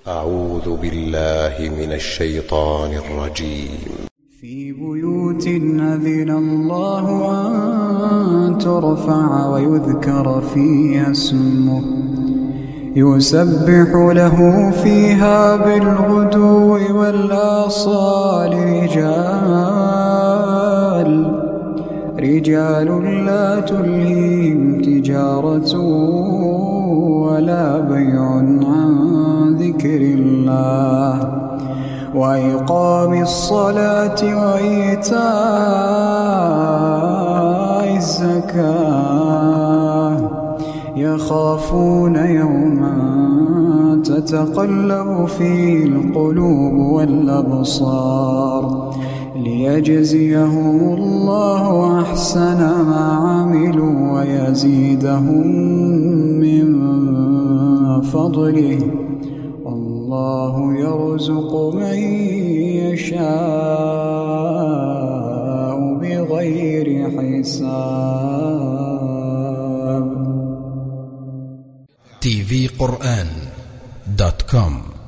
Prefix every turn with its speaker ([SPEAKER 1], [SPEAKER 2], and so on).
[SPEAKER 1] أعوذ بالله من الشيطان الرجيم.
[SPEAKER 2] في بيوت أذن الله أن ترفع ويذكر فيها اسمه يسبح له فيها بالغدو والآصال رجال لا تلهيهم تجارة ولا بيع عن ذكر الله وإقام الصلاة وإيتاء الزكاة يخافون يوما تتقلب فيه القلوب والأبصار ليجزيهم الله أحسن ما عملوا ويزيدهم من فضله والله يرزق من يشاء بغير حساب.
[SPEAKER 3] tvquran.com